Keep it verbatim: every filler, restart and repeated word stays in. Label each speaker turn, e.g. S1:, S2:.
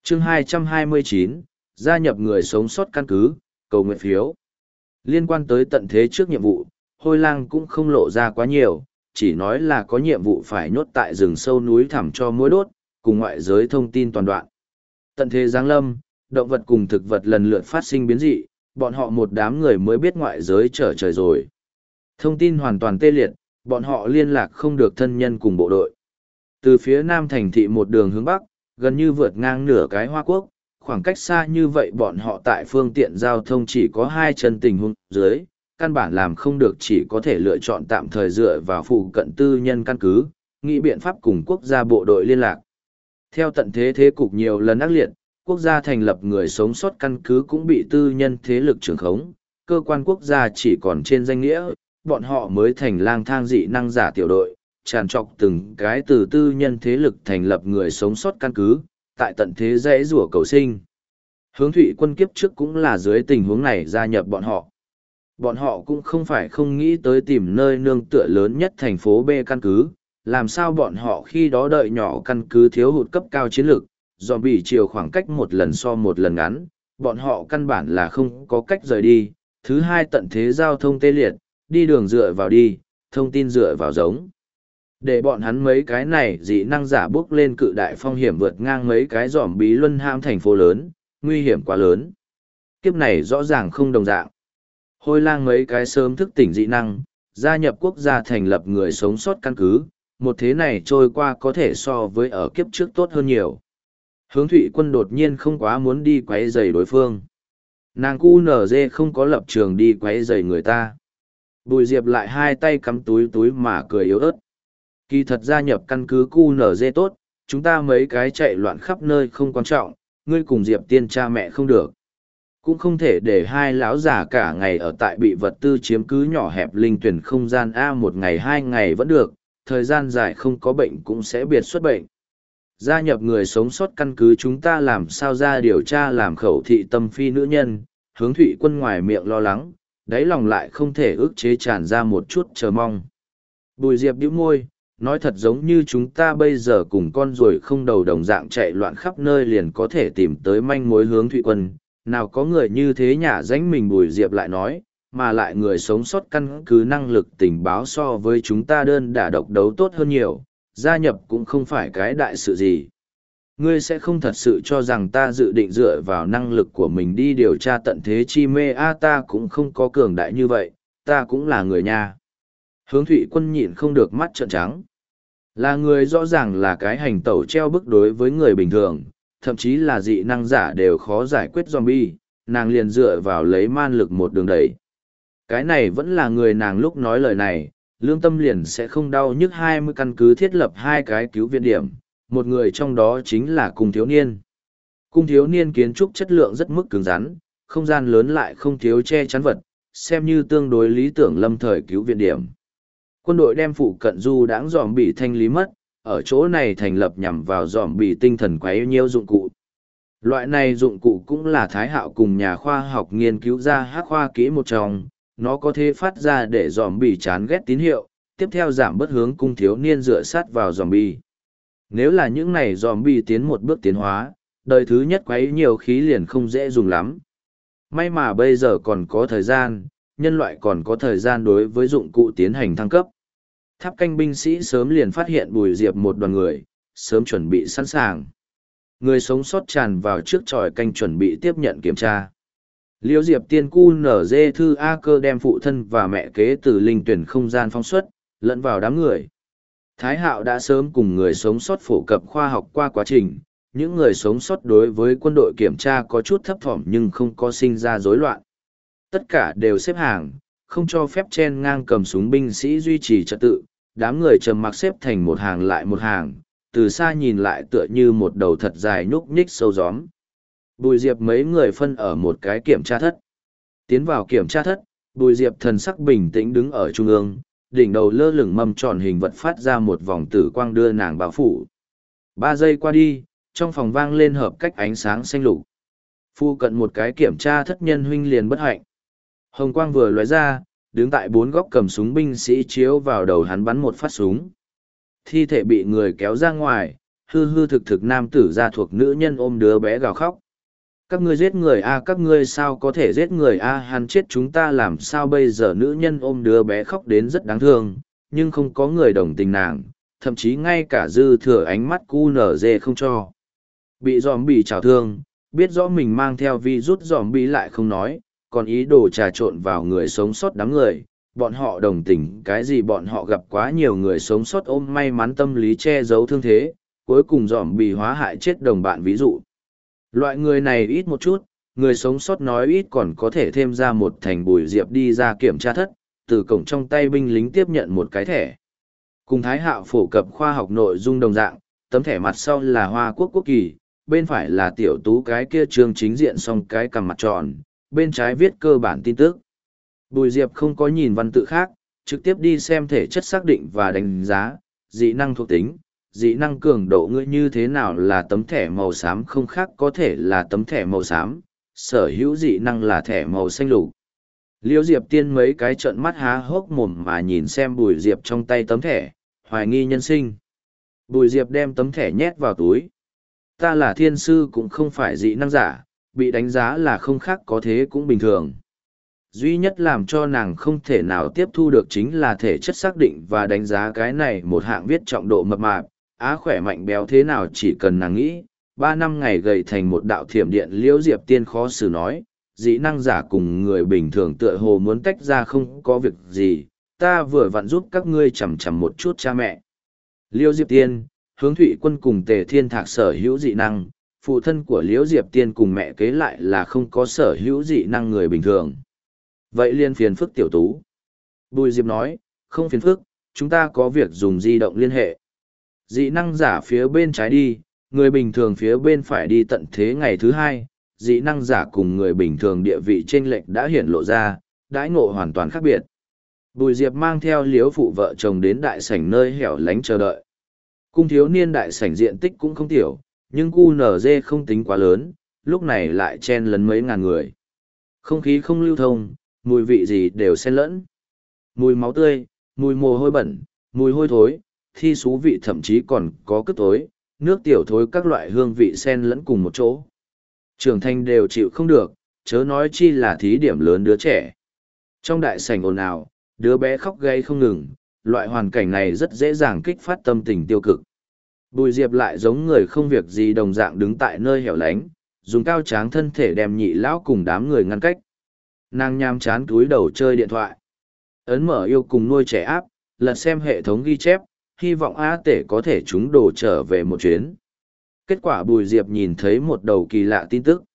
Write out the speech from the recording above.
S1: chương hai trăm hai mươi chín, gia nhập người sống sót căn cứ, cầu nguyện phiếu. Liên quan tới tận thế trước nhiệm vụ, Hôi Lang cũng không lộ ra quá nhiều, chỉ nói là có nhiệm vụ phải nhốt tại rừng sâu núi thẳm cho mối đốt, cùng ngoại giới thông tin toàn đoạn. Tận thế giáng lâm, động vật cùng thực vật lần lượt phát sinh biến dị, bọn họ một đám người mới biết ngoại giới trở trời rồi. Thông tin hoàn toàn tê liệt, bọn họ liên lạc không được thân nhân cùng bộ đội. Từ phía nam thành thị một đường hướng bắc, gần như vượt ngang nửa cái Hoa Quốc, khoảng cách xa như vậy bọn họ tại phương tiện giao thông chỉ có hai chân tình huống dưới, căn bản làm không được, chỉ có thể lựa chọn tạm thời dựa vào phụ cận tư nhân căn cứ, nghĩ biện pháp cùng quốc gia bộ đội liên lạc. Theo tận thế thế cục nhiều lần ác liệt, quốc gia thành lập người sống sót căn cứ cũng bị tư nhân thế lực trưởng khống, cơ quan quốc gia chỉ còn trên danh nghĩa, bọn họ mới thành lang thang dị năng giả tiểu đội, tràn trọc từng cái từ tư nhân thế lực thành lập người sống sót căn cứ, tại tận thế dãy rủa cầu sinh. Hướng Thụy Quân kiếp trước cũng là dưới tình huống này gia nhập bọn họ. Bọn họ cũng không phải không nghĩ tới tìm nơi nương tựa lớn nhất thành phố B căn cứ, làm sao bọn họ khi đó đợi nhỏ căn cứ thiếu hụt cấp cao chiến lược, do bị chiều khoảng cách một lần so một lần ngắn, bọn họ căn bản là không có cách rời đi. Thứ hai, tận thế giao thông tê liệt, đi đường dựa vào đi, thông tin dựa vào giống. Để bọn hắn mấy cái này dị năng giả bước lên cự đại phong hiểm vượt ngang mấy cái giỏm bí luân ham thành phố lớn, nguy hiểm quá lớn. Kiếp này rõ ràng không đồng dạng. Hôi Lang mấy cái sớm thức tỉnh dị năng, gia nhập quốc gia thành lập người sống sót căn cứ, một thế này trôi qua có thể so với ở kiếp trước tốt hơn nhiều. Hướng Thụy Quân đột nhiên không quá muốn đi quấy rầy đối phương. Nàng cu nở dê không có lập trường đi quấy rầy người ta. Bùi Diệp lại hai tay cắm túi túi mà cười yếu ớt. Kỳ thật gia nhập căn cứ cu nở dê tốt, chúng ta mấy cái chạy loạn khắp nơi không quan trọng, ngươi cùng Diệp tiên cha mẹ không được. Cũng không thể để hai lão già cả ngày ở tại bị vật tư chiếm cứ nhỏ hẹp linh tuyển không gian A một ngày hai ngày vẫn được, thời gian dài không có bệnh cũng sẽ biệt xuất bệnh. Gia nhập người sống sót căn cứ chúng ta làm sao ra điều tra làm khẩu thị tâm phi nữ nhân, Hướng Thụy Quân ngoài miệng lo lắng, đáy lòng lại không thể ức chế tràn ra một chút chờ mong. Bùi Diệp bĩu môi, nói thật giống như chúng ta bây giờ cùng con ruồi không đầu đồng dạng chạy loạn khắp nơi liền có thể tìm tới manh mối. Hướng Thụy Quân, nào có người như thế nhả danh mình. Bùi Diệp lại nói, mà lại người sống sót căn cứ năng lực tình báo so với chúng ta đơn đả độc đấu tốt hơn nhiều, gia nhập cũng không phải cái đại sự gì. Ngươi sẽ không thật sự cho rằng ta dự định dựa vào năng lực của mình đi điều tra tận thế chi mê a ta cũng không có cường đại như vậy, ta cũng là người nha. Hướng Thụy Quân nhịn không được mắt trợn trắng. Là người rõ ràng là cái hành tẩu treo bức đối với người bình thường, thậm chí là dị năng giả đều khó giải quyết zombie, nàng liền dựa vào lấy man lực một đường đẩy. Cái này vẫn là người nàng lúc nói lời này, lương tâm liền sẽ không đau nhức. Hai mươi căn cứ thiết lập hai cái cứu viện điểm, một người trong đó chính là Cung Thiếu Niên. Cung Thiếu Niên kiến trúc chất lượng rất mức cứng rắn, không gian lớn lại không thiếu che chắn vật, xem như tương đối lý tưởng lâm thời cứu viện điểm. Quân đội đem phụ cận du đãng dòm bị thanh lý mất, ở chỗ này thành lập nhằm vào dòm bị tinh thần quấy nhiêu dụng cụ. Loại này dụng cụ cũng là Thái Hạo cùng nhà khoa học nghiên cứu ra hắc khoa kỹ một trong, nó có thể phát ra để dòm bị chán ghét tín hiệu, tiếp theo giảm bớt hướng Cung Thiếu Niên dựa sát vào dòm bị. Nếu là những này dòm bị tiến một bước tiến hóa, đời thứ nhất quấy nhiều khí liền không dễ dùng lắm. May mà bây giờ còn có thời gian, nhân loại còn có thời gian đối với dụng cụ tiến hành thăng cấp. Tháp canh binh sĩ sớm liền phát hiện Bùi Diệp một đoàn người, sớm chuẩn bị sẵn sàng. Người sống sót tràn vào trước tròi canh chuẩn bị tiếp nhận kiểm tra. Liễu Diệp tiên cu nở dê thư A cơ đem phụ thân và mẹ kế từ linh tuyển không gian phóng xuất, lẫn vào đám người. Thái Hạo đã sớm cùng người sống sót phổ cập khoa học qua quá trình, những người sống sót đối với quân đội kiểm tra có chút thấp thỏm nhưng không có sinh ra rối loạn. Tất cả đều xếp hàng, không cho phép chen ngang cầm súng binh sĩ duy trì trật tự, đám người trầm mặc xếp thành một hàng lại một hàng, từ xa nhìn lại tựa như một đầu thật dài nhúc nhích sâu gióm. Bùi Diệp mấy người phân ở một cái kiểm tra thất. Tiến vào kiểm tra thất, Bùi Diệp thần sắc bình tĩnh đứng ở trung ương, đỉnh đầu lơ lửng mâm tròn hình vật phát ra một vòng tử quang đưa nàng bao phủ. Ba giây qua đi, trong phòng vang lên hợp cách ánh sáng xanh lục. Phu cận một cái kiểm tra thất nhân huynh liền bất hạnh. Hồng quang vừa lóe ra, đứng tại bốn góc cầm súng binh sĩ chiếu vào đầu hắn bắn một phát súng. Thi thể bị người kéo ra ngoài, hư hư thực thực nam tử gia thuộc nữ nhân ôm đứa bé gào khóc. Các ngươi giết người a, các ngươi sao có thể giết người a, hắn chết chúng ta làm sao bây giờ, nữ nhân ôm đứa bé khóc đến rất đáng thương, nhưng không có người đồng tình nàng, thậm chí ngay cả dư thừa ánh mắt cu nở dê không cho. Bị dòm bị trào thương, biết rõ mình mang theo virus dòm bị lại không nói, còn ý đồ trà trộn vào người sống sót đám người. Bọn họ đồng tình cái gì, bọn họ gặp quá nhiều người sống sót ôm may mắn tâm lý che giấu thương thế, cuối cùng dòm bị hóa hại chết đồng bạn ví dụ. Loại người này ít một chút, người sống sót nói ít còn có thể thêm ra một thành Bùi Diệp đi ra kiểm tra thất, từ cổng trong tay binh lính tiếp nhận một cái thẻ. Cùng Thái Hạo phổ cập khoa học nội dung đồng dạng, tấm thẻ mặt sau là Hoa Quốc quốc kỳ, bên phải là tiểu tú cái kia trường chính diện song cái cằm mặt tròn, bên trái viết cơ bản tin tức. Bùi Diệp không có nhìn văn tự khác, trực tiếp đi xem thể chất xác định và đánh giá, dị năng thuộc tính, dị năng cường độ ngươi như thế nào là tấm thẻ màu xám không khác có thể là tấm thẻ màu xám, sở hữu dị năng là thẻ màu xanh lục. Liễu Diệp Tiên mấy cái trợn mắt há hốc mồm mà nhìn xem Bùi Diệp trong tay tấm thẻ, hoài nghi nhân sinh. Bùi Diệp đem tấm thẻ nhét vào túi. Ta là thiên sư cũng không phải dị năng giả, bị đánh giá là không khác có thế cũng bình thường. Duy nhất làm cho nàng không thể nào tiếp thu được chính là thể chất xác định và đánh giá cái này một hạng viết trọng độ mập mạp, á khỏe mạnh béo thế nào chỉ cần nàng nghĩ, ba năm ngày gầy thành một đạo thiểm điện. Liễu Diệp Tiên khó xử nói, dị năng giả cùng người bình thường tựa hồ muốn tách ra không có việc gì, ta vừa vặn giúp các ngươi chằm chằm một chút cha mẹ. Liễu Diệp Tiên, Hướng Thụy Quân cùng Tề Thiên Thạc sở hữu dị năng, phụ thân của Liễu Diệp Tiên cùng mẹ kế lại là không có sở hữu dị năng người bình thường. Vậy liên phiền phức tiểu tú. Bùi Diệp nói, không phiền phức, chúng ta có việc dùng di động liên hệ. Dị năng giả phía bên trái đi, người bình thường phía bên phải đi. Tận thế ngày thứ hai, dị năng giả cùng người bình thường địa vị chênh lệch đã hiển lộ ra, đãi ngộ hoàn toàn khác biệt. Bùi Diệp mang theo Liễu phụ vợ chồng đến đại sảnh nơi hẻo lánh chờ đợi. Cung thiếu niên đại sảnh diện tích cũng không tiểu, nhưng cu nở dê không tính quá lớn, lúc này lại chen lấn mấy ngàn người. Không khí không lưu thông, mùi vị gì đều xen lẫn. Mùi máu tươi, mùi mồ hôi bẩn, mùi hôi thối, thi xú vị thậm chí còn có cứt thối, nước tiểu thối, các loại hương vị xen lẫn cùng một chỗ. Trưởng thành đều chịu không được, chớ nói chi là thí điểm lớn đứa trẻ. Trong đại sảnh ồn ào, đứa bé khóc gây không ngừng, loại hoàn cảnh này rất dễ dàng kích phát tâm tình tiêu cực. Bùi Diệp lại giống người không việc gì đồng dạng đứng tại nơi hẻo lánh, dùng cao tráng thân thể đem nhị lão cùng đám người ngăn cách. Nàng nham chán túi đầu chơi điện thoại. Ấn mở yêu cùng nuôi trẻ áp, lật xem hệ thống ghi chép, hy vọng A Tể có thể trúng đồ trở về một chuyến. Kết quả Bùi Diệp nhìn thấy một đầu kỳ lạ tin tức.